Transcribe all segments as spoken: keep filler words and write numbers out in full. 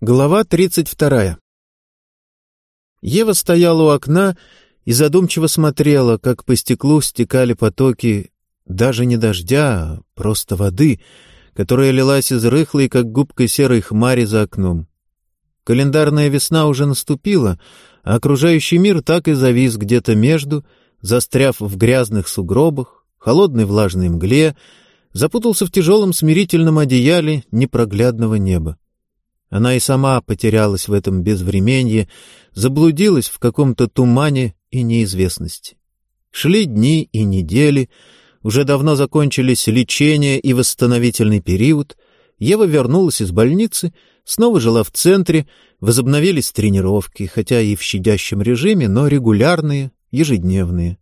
Глава тридцать вторая. Ева стояла у окна и задумчиво смотрела, как по стеклу стекали потоки даже не дождя, а просто воды, которая лилась из рыхлой, как губка серой хмари за окном. Календарная весна уже наступила, а окружающий мир так и завис где-то между, застряв в грязных сугробах, холодной влажной мгле, запутался в тяжелом смирительном одеяле непроглядного неба. Она и сама потерялась в этом безвременье, заблудилась в каком-то тумане и неизвестности. Шли дни и недели, уже давно закончились лечение и восстановительный период. Ева вернулась из больницы, снова жила в центре, возобновились тренировки, хотя и в щадящем режиме, но регулярные, ежедневные.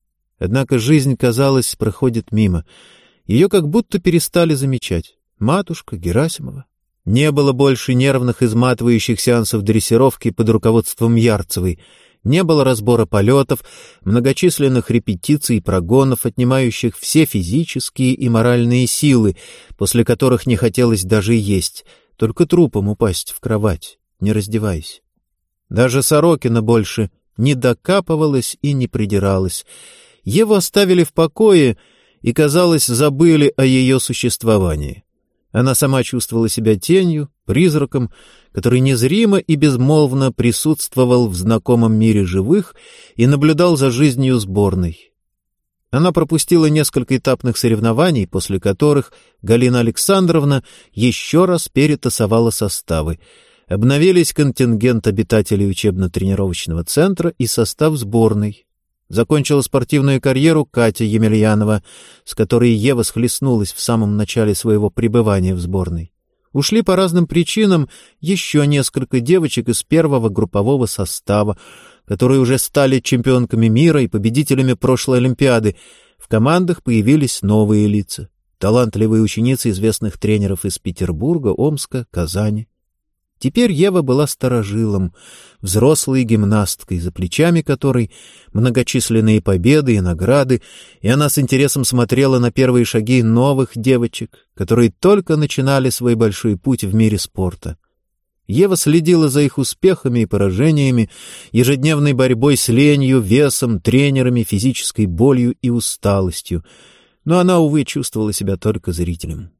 Однако жизнь, казалось, проходит мимо. Ее как будто перестали замечать. Матушка, Герасимова. Не было больше нервных изматывающих сеансов дрессировки под руководством Ярцевой, не было разбора полетов, многочисленных репетиций и прогонов, отнимающих все физические и моральные силы, после которых не хотелось даже есть, только трупом упасть в кровать, не раздеваясь. Даже Сорокина больше не докапывалась и не придиралась. Еву оставили в покое и, казалось, забыли о ее существовании. Она сама чувствовала себя тенью, призраком, который незримо и безмолвно присутствовал в знакомом мире живых и наблюдал за жизнью сборной. Она пропустила несколько этапных соревнований, после которых Галина Александровна еще раз перетасовала составы. Обновились контингент обитателей учебно-тренировочного центра и состав сборной. Закончила спортивную карьеру Катя Емельянова, с которой Ева схлестнулась в самом начале своего пребывания в сборной. Ушли по разным причинам еще несколько девочек из первого группового состава, которые уже стали чемпионками мира и победителями прошлой Олимпиады. В командах появились новые лица, талантливые ученицы известных тренеров из Петербурга, Омска, Казани. Теперь Ева была старожилом, взрослой гимнасткой, за плечами которой многочисленные победы и награды, и она с интересом смотрела на первые шаги новых девочек, которые только начинали свой большой путь в мире спорта. Ева следила за их успехами и поражениями, ежедневной борьбой с ленью, весом, тренерами, физической болью и усталостью, но она, увы, чувствовала себя только зрителем.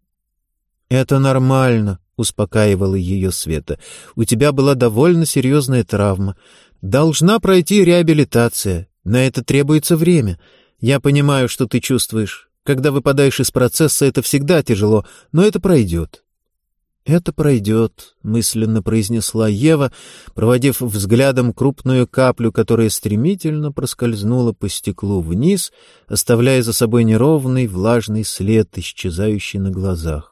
«Это нормально», — успокаивала ее Света. «У тебя была довольно серьезная травма. Должна пройти реабилитация. На это требуется время. Я понимаю, что ты чувствуешь. Когда выпадаешь из процесса, это всегда тяжело, но это пройдет». «Это пройдет», — мысленно произнесла Ева, проводив взглядом крупную каплю, которая стремительно проскользнула по стеклу вниз, оставляя за собой неровный влажный след, исчезающий на глазах.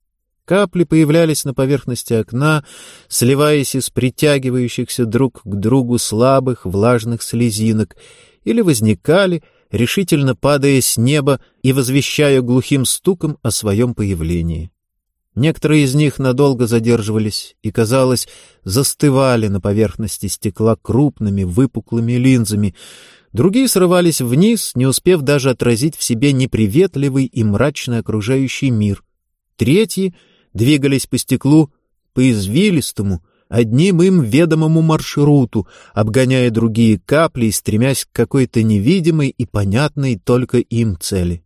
Капли появлялись на поверхности окна, сливаясь из притягивающихся друг к другу слабых влажных слезинок, или возникали, решительно падая с неба и возвещая глухим стуком о своем появлении. Некоторые из них надолго задерживались и, казалось, застывали на поверхности стекла крупными выпуклыми линзами, другие срывались вниз, не успев даже отразить в себе неприветливый и мрачный окружающий мир. Третьи двигались по стеклу по извилистому, одним им ведомому маршруту, обгоняя другие капли и стремясь к какой-то невидимой и понятной только им цели.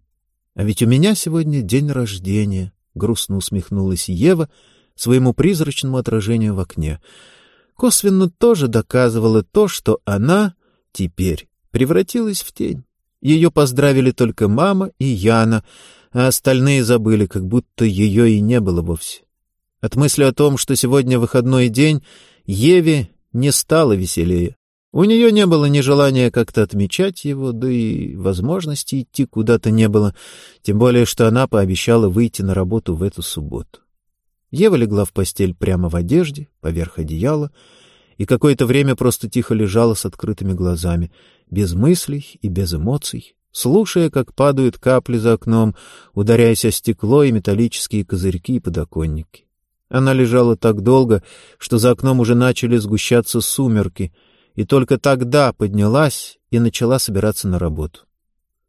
«А ведь у меня сегодня день рождения», — грустно усмехнулась Ева своему призрачному отражению в окне. Косвенно тоже доказывала то, что она теперь превратилась в тень. Ее поздравили только мама и Яна, а остальные забыли, как будто ее и не было вовсе. От мысли о том, что сегодня выходной день, Еве не стало веселее. У нее не было ни желания как-то отмечать его, да и возможности идти куда-то не было, тем более, что она пообещала выйти на работу в эту субботу. Ева легла в постель прямо в одежде, поверх одеяла, и какое-то время просто тихо лежала с открытыми глазами, без мыслей и без эмоций, слушая, как падают капли за окном, ударяясь о стекло и металлические козырьки и подоконники. Она лежала так долго, что за окном уже начали сгущаться сумерки, и только тогда поднялась и начала собираться на работу.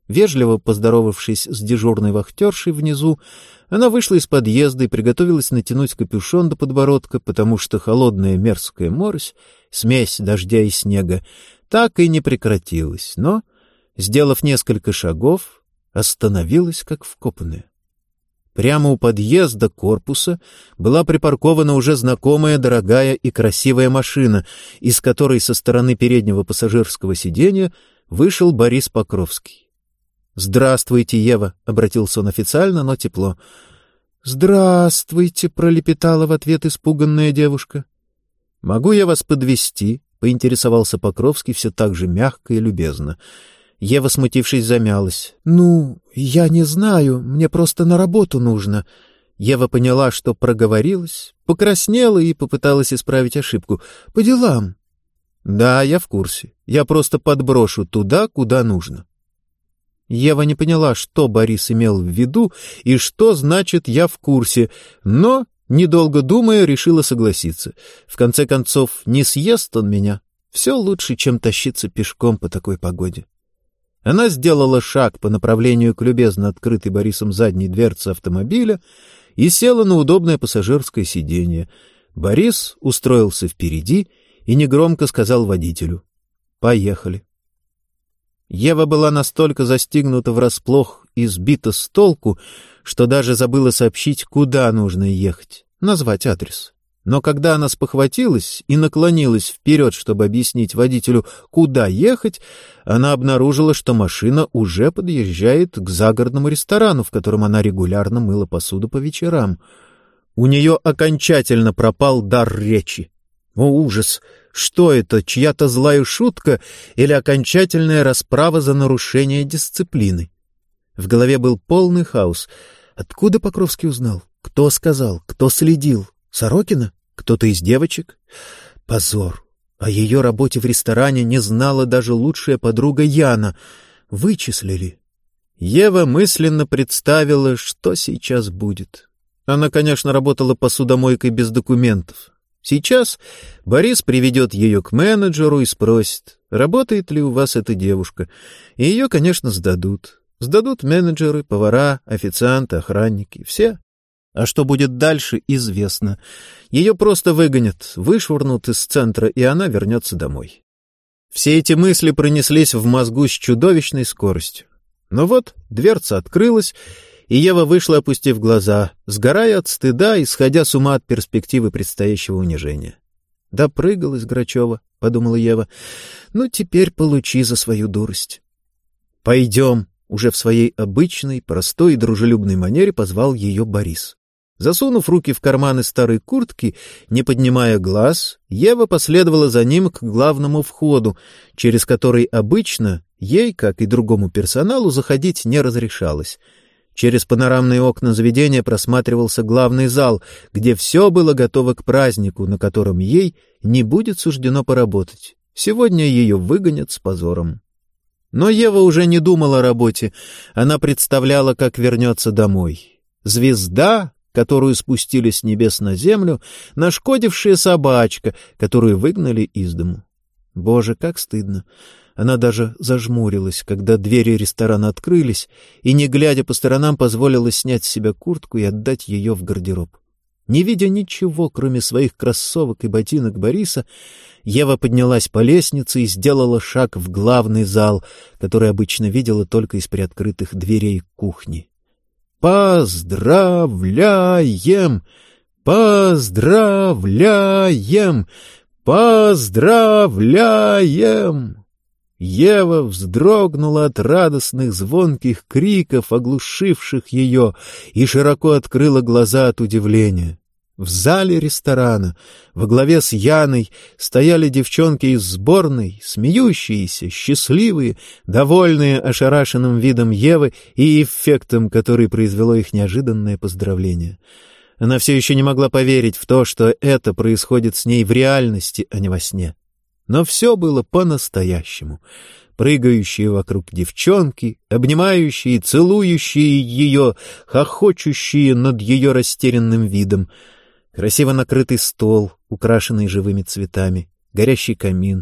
Вежливо поздоровавшись с дежурной вахтершей внизу, она вышла из подъезда и приготовилась натянуть капюшон до подбородка, потому что холодная мерзкая морось, смесь дождя и снега, так и не прекратилась, но, сделав несколько шагов, остановилась как вкопанная. Прямо у подъезда корпуса была припаркована уже знакомая дорогая и красивая машина, из которой со стороны переднего пассажирского сиденья вышел Борис Покровский. «Здравствуйте, Ева», — обратился он официально, но тепло. «Здравствуйте», — пролепетала в ответ испуганная девушка. «Могу я вас подвезти?» — поинтересовался Покровский все так же мягко и любезно. Ева, смутившись, замялась. «Ну, я не знаю, мне просто на работу нужно». Ева поняла, что проговорилась, покраснела и попыталась исправить ошибку. «По делам». «Да, я в курсе. Я просто подброшу туда, куда нужно». Ева не поняла, что Борис имел в виду и что значит «я в курсе», но, недолго думая, решила согласиться. В конце концов, не съест он меня. Все лучше, чем тащиться пешком по такой погоде. Она сделала шаг по направлению к любезно открытой Борисом задней дверце автомобиля и села на удобное пассажирское сиденье. Борис устроился впереди и негромко сказал водителю: «Поехали». Ева была настолько застигнута врасплох и сбита с толку, что даже забыла сообщить, куда нужно ехать, назвать адрес. Но когда она спохватилась и наклонилась вперед, чтобы объяснить водителю, куда ехать, она обнаружила, что машина уже подъезжает к загородному ресторану, в котором она регулярно мыла посуду по вечерам. У нее окончательно пропал дар речи. О, ужас! Что это, чья-то злая шутка или окончательная расправа за нарушение дисциплины? В голове был полный хаос. Откуда Покровский узнал? Кто сказал? Кто следил? Сорокина? Кто-то из девочек? Позор! О ее работе в ресторане не знала даже лучшая подруга Яна. Вычислили. Ева мысленно представила, что сейчас будет. Она, конечно, работала посудомойкой без документов. Сейчас Борис приведет ее к менеджеру и спросит, работает ли у вас эта девушка. И ее, конечно, сдадут. Сдадут менеджеры, повара, официанты, охранники. Все. А что будет дальше, известно. Ее просто выгонят, вышвырнут из центра, и она вернется домой. Все эти мысли пронеслись в мозгу с чудовищной скоростью. Но вот дверца открылась, и Ева вышла, опустив глаза, сгорая от стыда и сходя с ума от перспективы предстоящего унижения. «Допрыгалась Грачева», — подумала Ева. «Ну, теперь получи за свою дурость». «Пойдем», — уже в своей обычной, простой и дружелюбной манере позвал ее Борис. Засунув руки в карманы старой куртки, не поднимая глаз, Ева последовала за ним к главному входу, через который обычно ей, как и другому персоналу, заходить не разрешалось. Через панорамные окна заведения просматривался главный зал, где все было готово к празднику, на котором ей не будет суждено поработать. Сегодня ее выгонят с позором. Но Ева уже не думала о работе. Она представляла, как вернется домой. Звезда, которую спустили с небес на землю, нашкодившая собачка, которую выгнали из дому. Боже, как стыдно! Она даже зажмурилась, когда двери ресторана открылись, и, не глядя по сторонам, позволила снять с себя куртку и отдать ее в гардероб. Не видя ничего, кроме своих кроссовок и ботинок Бориса, Ева поднялась по лестнице и сделала шаг в главный зал, который обычно видела только из приоткрытых дверей кухни. «Поздравляем! Поздравляем! Поздравляем!» Ева вздрогнула от радостных звонких криков, оглушивших ее, и широко открыла глаза от удивления. В зале ресторана во главе с Яной стояли девчонки из сборной, смеющиеся, счастливые, довольные ошарашенным видом Евы и эффектом, который произвело их неожиданное поздравление. Она все еще не могла поверить в то, что это происходит с ней в реальности, а не во сне. Но все было по-настоящему. Прыгающие вокруг девчонки, обнимающие, целующие ее, хохочущие над ее растерянным видом. Красиво накрытый стол, украшенный живыми цветами, горящий камин,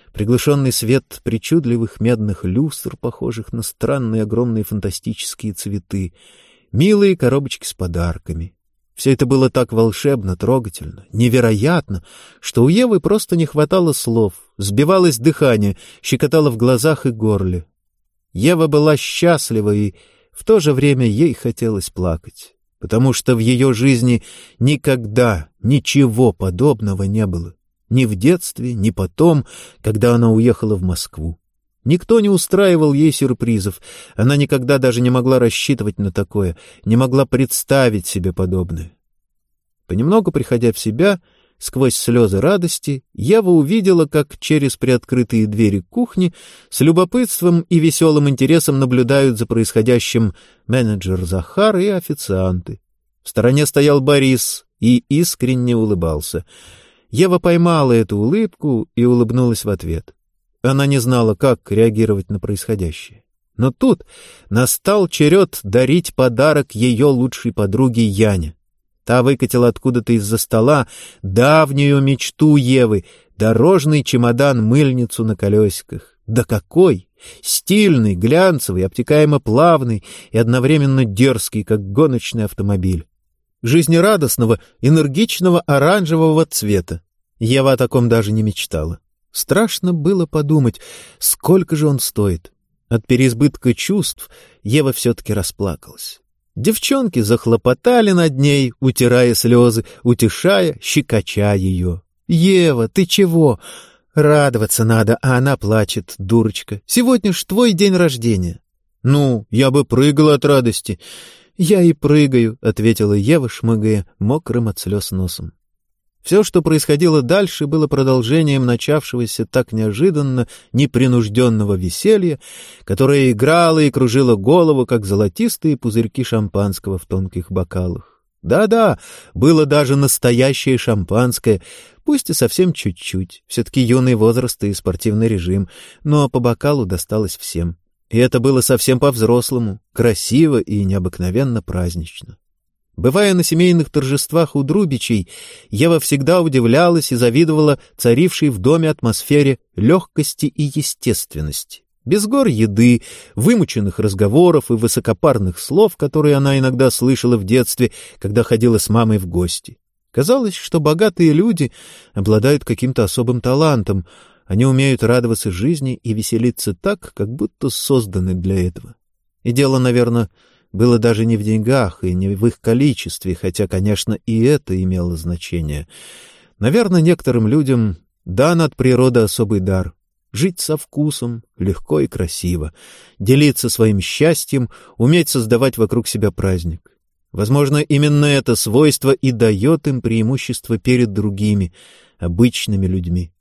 приглушенный свет причудливых медных люстр, похожих на странные огромные фантастические цветы, милые коробочки с подарками. Все это было так волшебно, трогательно, невероятно, что у Евы просто не хватало слов, сбивалось дыхание, щекотало в глазах и горле. Ева была счастлива, и в то же время ей хотелось плакать, потому что в ее жизни никогда ничего подобного не было. Ни в детстве, ни потом, когда она уехала в Москву. Никто не устраивал ей сюрпризов, она никогда даже не могла рассчитывать на такое, не могла представить себе подобное. Понемногу приходя в себя, сквозь слезы радости, Ева увидела, как через приоткрытые двери кухни с любопытством и веселым интересом наблюдают за происходящим менеджер Захар и официанты. В стороне стоял Борис и искренне улыбался. Ева поймала эту улыбку и улыбнулась в ответ. Она не знала, как реагировать на происходящее. Но тут настал черед дарить подарок ее лучшей подруге Яне. Та выкатила откуда-то из-за стола давнюю мечту Евы — дорожный чемодан-мыльницу на колесиках. Да какой! Стильный, глянцевый, обтекаемо плавный и одновременно дерзкий, как гоночный автомобиль. Жизнерадостного, энергичного оранжевого цвета. Ева о таком даже не мечтала. Страшно было подумать, сколько же он стоит. От переизбытка чувств Ева все-таки расплакалась. Девчонки захлопотали над ней, утирая слезы, утешая, щекоча ее. «Ева, ты чего? Радоваться надо, а она плачет, дурочка. Сегодня ж твой день рождения». «Ну, я бы прыгала от радости». «Я и прыгаю», — ответила Ева, шмыгая мокрым от слез носом. Все, что происходило дальше, было продолжением начавшегося так неожиданно непринужденного веселья, которое играло и кружило голову, как золотистые пузырьки шампанского в тонких бокалах. Да-да, было даже настоящее шампанское, пусть и совсем чуть-чуть, все-таки юный возраст и спортивный режим, но по бокалу досталось всем. И это было совсем по-взрослому, красиво и необыкновенно празднично. Бывая на семейных торжествах у Друбичей, Ева всегда удивлялась и завидовала царившей в доме атмосфере легкости и естественности. Без гор еды, вымученных разговоров и высокопарных слов, которые она иногда слышала в детстве, когда ходила с мамой в гости. Казалось, что богатые люди обладают каким-то особым талантом, они умеют радоваться жизни и веселиться так, как будто созданы для этого. И дело, наверное, было даже не в деньгах и не в их количестве, хотя, конечно, и это имело значение. Наверное, некоторым людям дан от природы особый дар — жить со вкусом, легко и красиво, делиться своим счастьем, уметь создавать вокруг себя праздник. Возможно, именно это свойство и дает им преимущество перед другими, обычными людьми.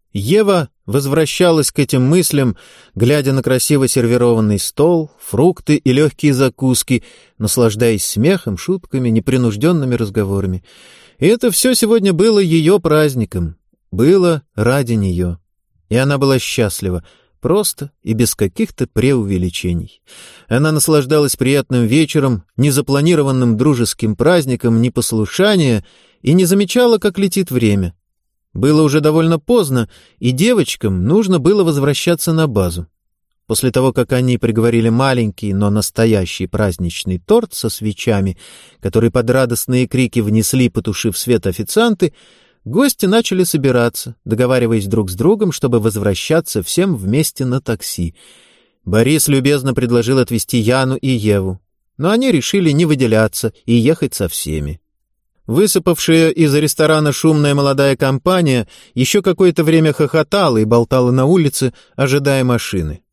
Ева возвращалась к этим мыслям, глядя на красиво сервированный стол, фрукты и легкие закуски, наслаждаясь смехом, шутками, непринужденными разговорами. И это все сегодня было ее праздником, было ради нее. И она была счастлива, просто и без каких-то преувеличений. Она наслаждалась приятным вечером, незапланированным дружеским праздником непослушания и не замечала, как летит время. Было уже довольно поздно, и девочкам нужно было возвращаться на базу. После того, как они приговорили маленький, но настоящий праздничный торт со свечами, который под радостные крики внесли, потушив свет официанты, гости начали собираться, договариваясь друг с другом, чтобы возвращаться всем вместе на такси. Борис любезно предложил отвезти Яну и Еву, но они решили не выделяться и ехать со всеми. Высыпавшая из ресторана шумная молодая компания еще какое-то время хохотала и болтала на улице, ожидая машины.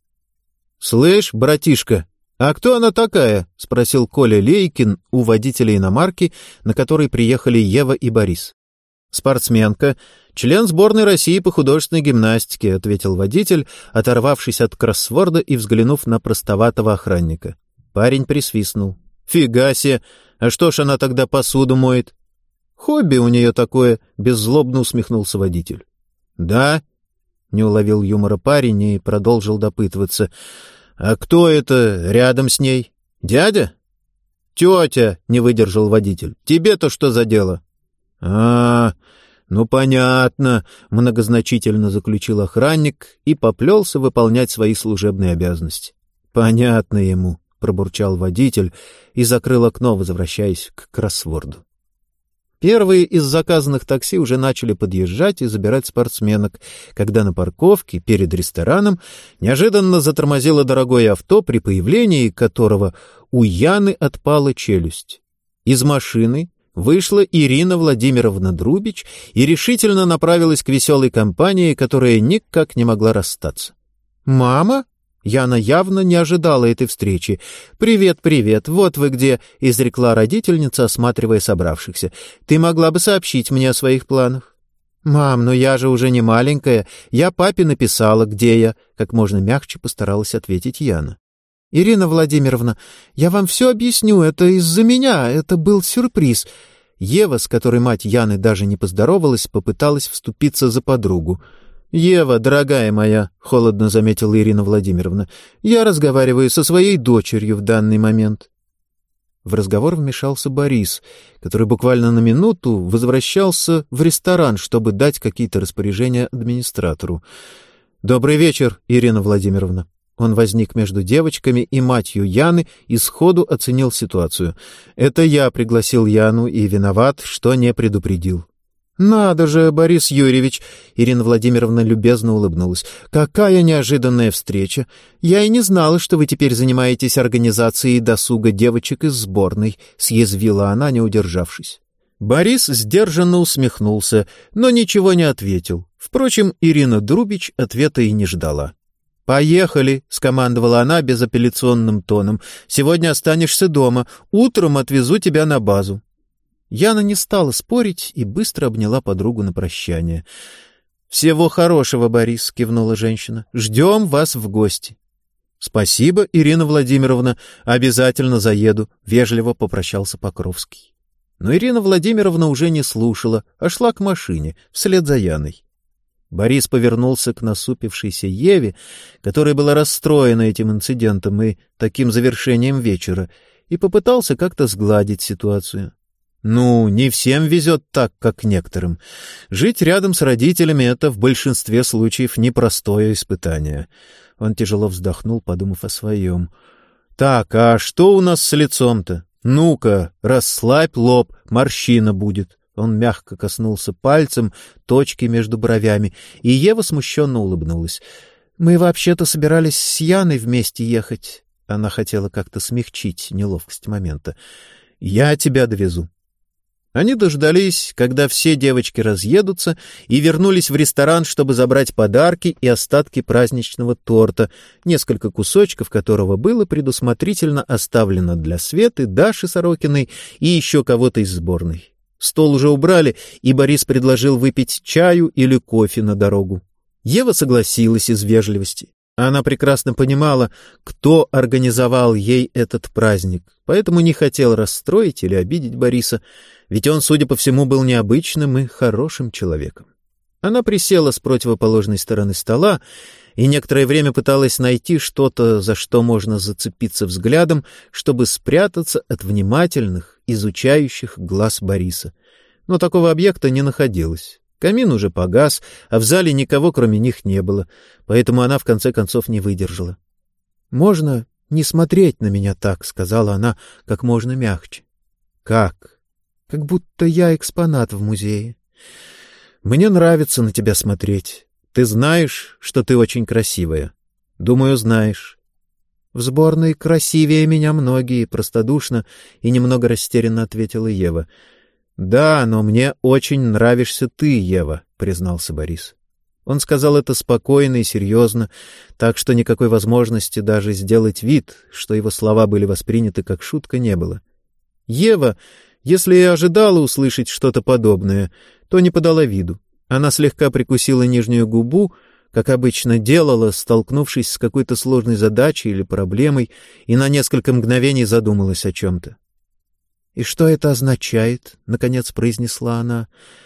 — Слышь, братишка, а кто она такая? — спросил Коля Лейкин у водителя иномарки, на которой приехали Ева и Борис. — Спортсменка, член сборной России по художественной гимнастике, — ответил водитель, оторвавшись от кроссворда и взглянув на простоватого охранника. Парень присвистнул. — Фига себе! А что ж она тогда посуду моет? — Хобби у нее такое, — беззлобно усмехнулся водитель. — Да? — не уловил юмора парень и продолжил допытываться. — А кто это рядом с ней? Дядя? — Тетя, — не выдержал водитель. — Тебе-то что за дело? — А, «Ну, понятно», — многозначительно заключил охранник и поплелся выполнять свои служебные обязанности. «Понятно ему», — пробурчал водитель и закрыл окно, возвращаясь к кроссворду. Первые из заказанных такси уже начали подъезжать и забирать спортсменок, когда на парковке перед рестораном неожиданно затормозило дорогое авто, при появлении которого у Яны отпала челюсть. Из машины вышла Ирина Владимировна Друбич и решительно направилась к веселой компании, которая никак не могла расстаться. «Мама?» Яна явно не ожидала этой встречи. «Привет, привет, вот вы где», — изрекла родительница, осматривая собравшихся. «Ты могла бы сообщить мне о своих планах». «Мам, ну я же уже не маленькая. Я папе написала, где я», — как можно мягче постаралась ответить Яна. «Ирина Владимировна, я вам все объясню, это из-за меня, это был сюрприз». Ева, с которой мать Яны даже не поздоровалась, попыталась вступиться за подругу. «Ева, дорогая моя», — холодно заметила Ирина Владимировна, — «я разговариваю со своей дочерью в данный момент». В разговор вмешался Борис, который буквально на минуту возвращался в ресторан, чтобы дать какие-то распоряжения администратору. «Добрый вечер, Ирина Владимировна». Он возник между девочками и матерью Яны и сходу оценил ситуацию. «Это я пригласил Яну и виноват, что не предупредил». «Надо же, Борис Юрьевич!» — Ирина Владимировна любезно улыбнулась. «Какая неожиданная встреча! Я и не знала, что вы теперь занимаетесь организацией досуга девочек из сборной», — съязвила она, не удержавшись. Борис сдержанно усмехнулся, но ничего не ответил. Впрочем, Ирина Друбич ответа и не ждала. «Поехали!» — скомандовала она безапелляционным тоном. «Сегодня останешься дома. Утром отвезу тебя на базу». Яна не стала спорить и быстро обняла подругу на прощание. «Всего хорошего, Борис», — кивнула женщина. «Ждем вас в гости». «Спасибо, Ирина Владимировна. Обязательно заеду», — вежливо попрощался Покровский. Но Ирина Владимировна уже не слушала, а шла к машине, вслед за Яной. Борис повернулся к насупившейся Еве, которая была расстроена этим инцидентом и таким завершением вечера, и попытался как-то сгладить ситуацию. Ну, не всем везет так, как некоторым. Жить рядом с родителями — это в большинстве случаев непростое испытание. Он тяжело вздохнул, подумав о своем. «Так, а что у нас с лицом-то? Ну-ка, расслабь лоб, морщина будет». Он мягко коснулся пальцем точки между бровями, и Ева смущенно улыбнулась. «Мы вообще-то собирались с Яной вместе ехать». Она хотела как-то смягчить неловкость момента. «Я тебя довезу». Они дождались, когда все девочки разъедутся, и вернулись в ресторан, чтобы забрать подарки и остатки праздничного торта, несколько кусочков которого было предусмотрительно оставлено для Светы, Даши Сорокиной и еще кого-то из сборной. Стол уже убрали, и Борис предложил выпить чаю или кофе на дорогу. Ева согласилась из вежливости. Она прекрасно понимала, кто организовал ей этот праздник, поэтому не хотел расстроить или обидеть Бориса, ведь он, судя по всему, был необычным и хорошим человеком. Она присела с противоположной стороны стола и некоторое время пыталась найти что-то, за что можно зацепиться взглядом, чтобы спрятаться от внимательных, изучающих глаз Бориса. Но такого объекта не находилось. Камин уже погас, а в зале никого, кроме них, не было, поэтому она в конце концов не выдержала. «Можно не смотреть на меня так», — сказала она как можно мягче. «Как?» «Как будто я экспонат в музее». «Мне нравится на тебя смотреть. Ты знаешь, что ты очень красивая. Думаю, знаешь». «В сборной красивее меня многие», — простодушно и немного растерянно ответила Ева. «Да, но мне очень нравишься ты, Ева», — признался Борис. Он сказал это спокойно и серьезно, так что никакой возможности даже сделать вид, что его слова были восприняты как шутка, не было. Ева, если и ожидала услышать что-то подобное, то не подала виду. Она слегка прикусила нижнюю губу, как обычно делала, столкнувшись с какой-то сложной задачей или проблемой, и на несколько мгновений задумалась о чем-то. «И что это означает?» — наконец произнесла она.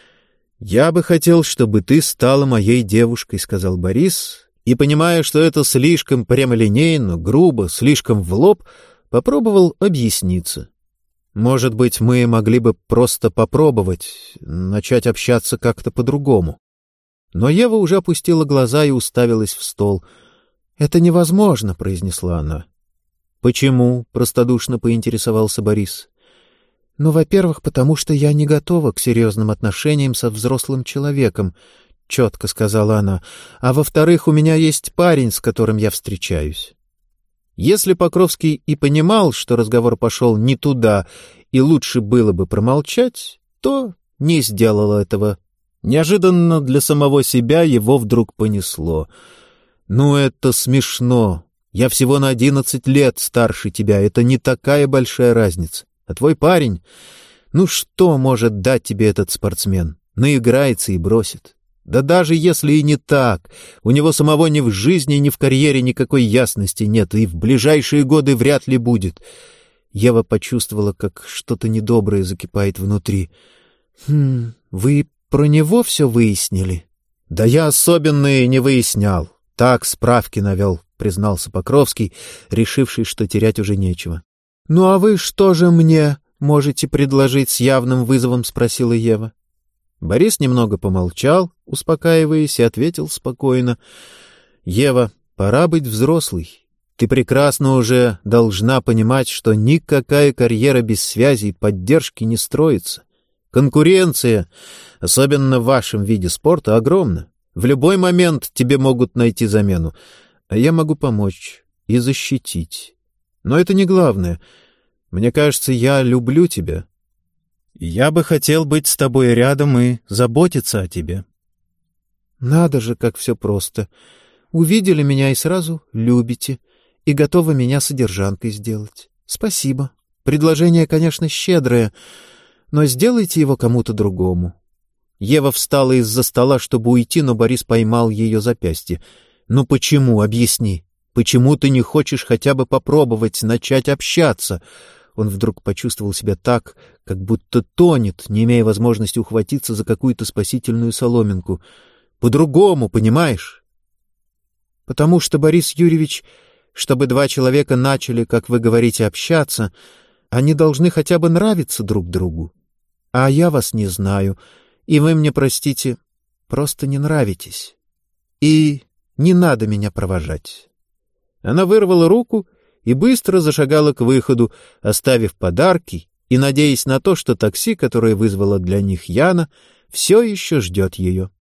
«Я бы хотел, чтобы ты стала моей девушкой», — сказал Борис, и, понимая, что это слишком прямолинейно, грубо, слишком в лоб, попробовал объясниться. Может быть, мы могли бы просто попробовать, начать общаться как-то по-другому. Но Ева уже опустила глаза и уставилась в стол. «Это невозможно», — произнесла она. «Почему?» — простодушно поинтересовался Борис. «Ну, во-первых, потому что я не готова к серьезным отношениям со взрослым человеком», — четко сказала она. «А во-вторых, у меня есть парень, с которым я встречаюсь». Если Покровский и понимал, что разговор пошел не туда и лучше было бы промолчать, то не сделал этого. Неожиданно для самого себя его вдруг понесло. «Ну, это смешно. Я всего на одиннадцать лет старше тебя. Это не такая большая разница. А твой парень... Ну, что может дать тебе этот спортсмен? Наиграется и бросит. Да даже если и не так, у него самого ни в жизни, ни в карьере никакой ясности нет, и в ближайшие годы вряд ли будет». Ева почувствовала, как что-то недоброе закипает внутри. «Хм, вы про него все выяснили?» «Да я особенно и не выяснял. Так справки навел», — признался Покровский, решивший, что терять уже нечего. «Ну а вы что же мне можете предложить с явным вызовом?» — спросила Ева. Борис немного помолчал, успокаиваясь, и ответил спокойно. «Ева, пора быть взрослой. Ты прекрасно уже должна понимать, что никакая карьера без связи и поддержки не строится. Конкуренция, особенно в вашем виде спорта, огромна. В любой момент тебе могут найти замену, а я могу помочь и защитить. Но это не главное. Мне кажется, я люблю тебя. Я бы хотел быть с тобой рядом и заботиться о тебе». «Надо же, как все просто. Увидели меня и сразу любите, и готовы меня содержанкой сделать. Спасибо. Предложение, конечно, щедрое, но сделайте его кому-то другому». Ева встала из-за стола, чтобы уйти, но Борис поймал ее запястье. «Ну почему? Объясни. Почему ты не хочешь хотя бы попробовать начать общаться?» Он вдруг почувствовал себя так, как будто тонет, не имея возможности ухватиться за какую-то спасительную соломинку. «По-другому, понимаешь?» «Потому что, Борис Юрьевич, чтобы два человека начали, как вы говорите, общаться, они должны хотя бы нравиться друг другу. А я вас не знаю, и вы мне, простите, просто не нравитесь. И не надо меня провожать». Она вырвала руку и быстро зашагала к выходу, оставив подарки и надеясь на то, что такси, которое вызвало для них Яна, все еще ждет ее.